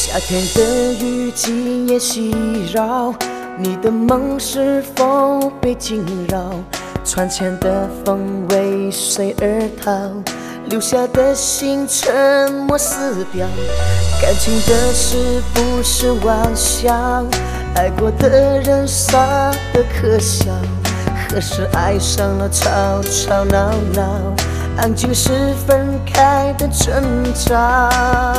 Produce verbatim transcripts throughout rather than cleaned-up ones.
夏天的雨季也袭扰，你的梦是否被惊扰？船前的风为谁而逃？留下的心沉默撕表。感情的事不是玩笑，爱过的人傻得可笑。何时爱上了吵吵闹闹，安静是分开的征兆。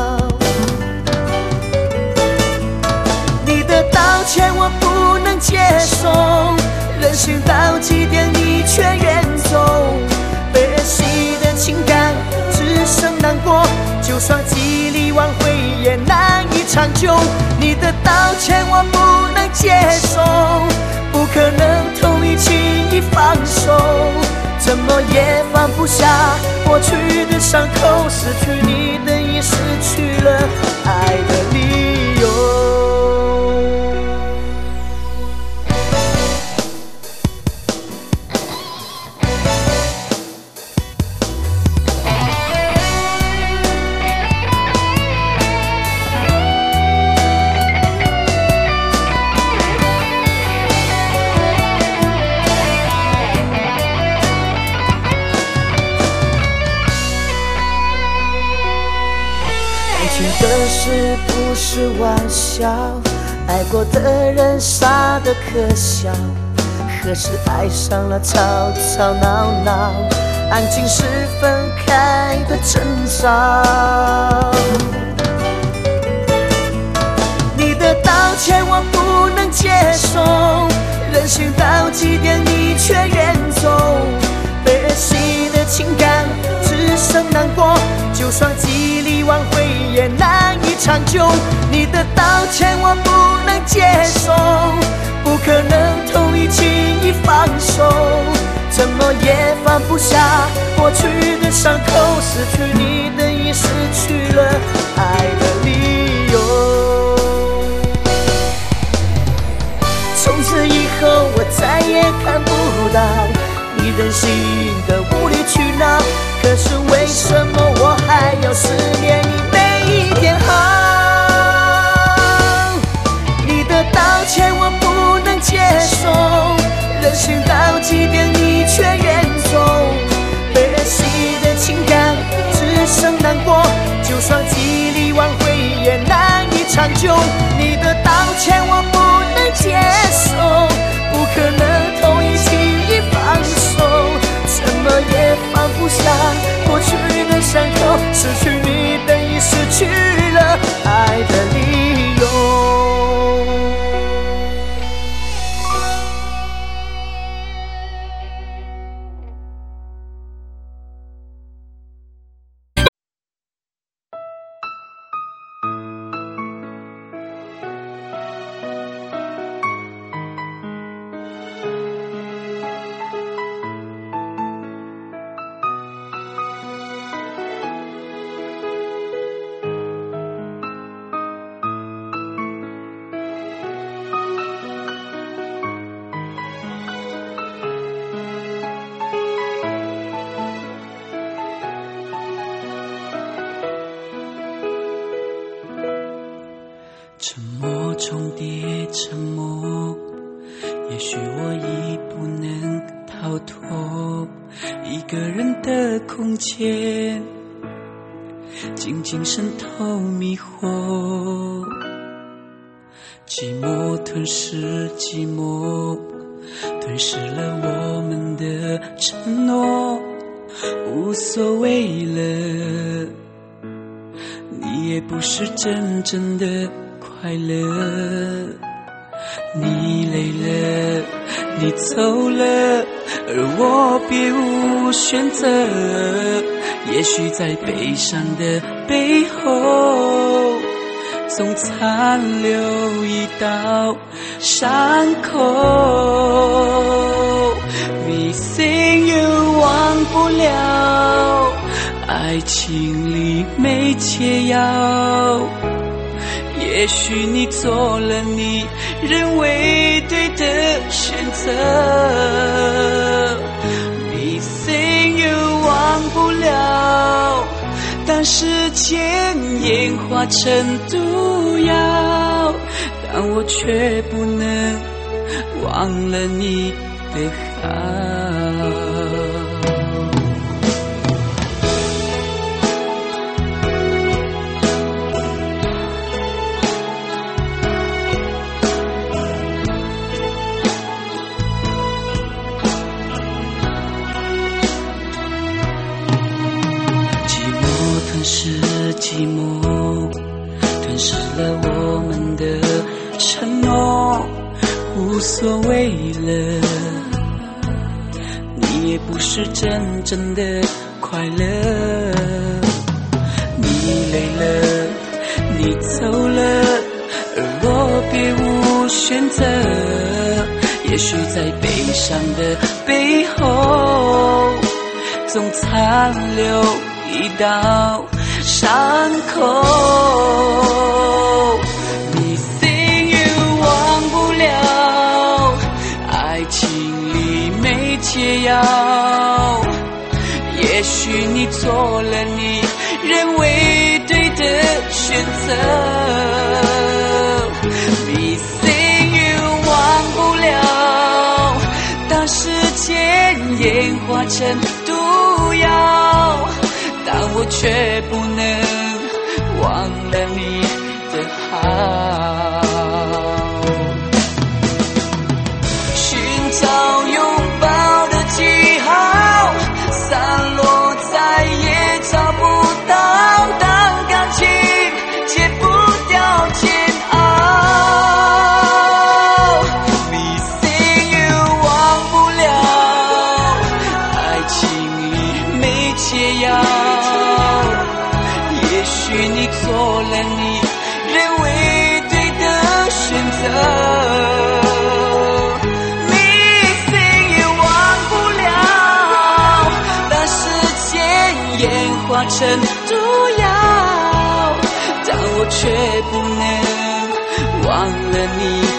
你的道歉我不能接受，任性到极点你却远走，被人洗的情感只剩难过，就算极力挽回也难以长久。你的道歉我不能接受，不可能同意轻易放手，怎么也放不下过去的伤口，失去你的已失去了爱的理由。的事不是玩笑，爱过的人傻得可笑。何时爱上了吵吵闹闹，安静是分开的征兆。你的道歉我不能接受，任性到极点你却远走，被人洗的情感只剩难过，就算极力挽回也难以长久。你的道歉我不能接受，不可能同意轻易放手，怎么也放不下过去的伤口，失去你的已失去了爱的理由。从此以后我再也看不到你任性的无理取闹，可是为什么我还要思念你每一天好？你的道歉我不能接受，任性到极点你却远走，被人洗的情感只剩难过，就算极力挽回也难以长久。你的道歉我不能接受，不可能同意轻易放手，怎么也放不下过去的伤口，失去你等于失去了爱的理由。 沉默重叠沉默，也许我已不能逃脱一个人的空间，静静渗透迷惑，寂寞吞噬寂寞，吞噬了我们的承诺，无所谓了，你也不是真正的快乐，你累了，你走了，而我别无选择。也许在悲伤的背后，总残留一道伤口。Missing you 忘不了，爱情里没解药。也许你做了你认为对的选择 Missing you 忘不了， 当时间演化成毒药，但我却不能忘了你的好。吞噬寂寞，吞噬了我们的承诺，无所谓了，你也不是真正的快乐。你累了，你走了，而我别无选择，也许在悲伤的背后总残留一道伤口。 Missing you 忘不了，爱情里没解药，也许你做了你认为对的选择。 Missing you 忘不了，当时间演化成毒药，但我却不能忘了你的好。寻找拥抱的记号，散落再也找不到，当感情戒不掉煎熬。Missing you 忘不了，爱情里没解药，也许你做了你认为对的选择。 Missing you 忘不了，当时间演化成毒药，但我却不能忘了你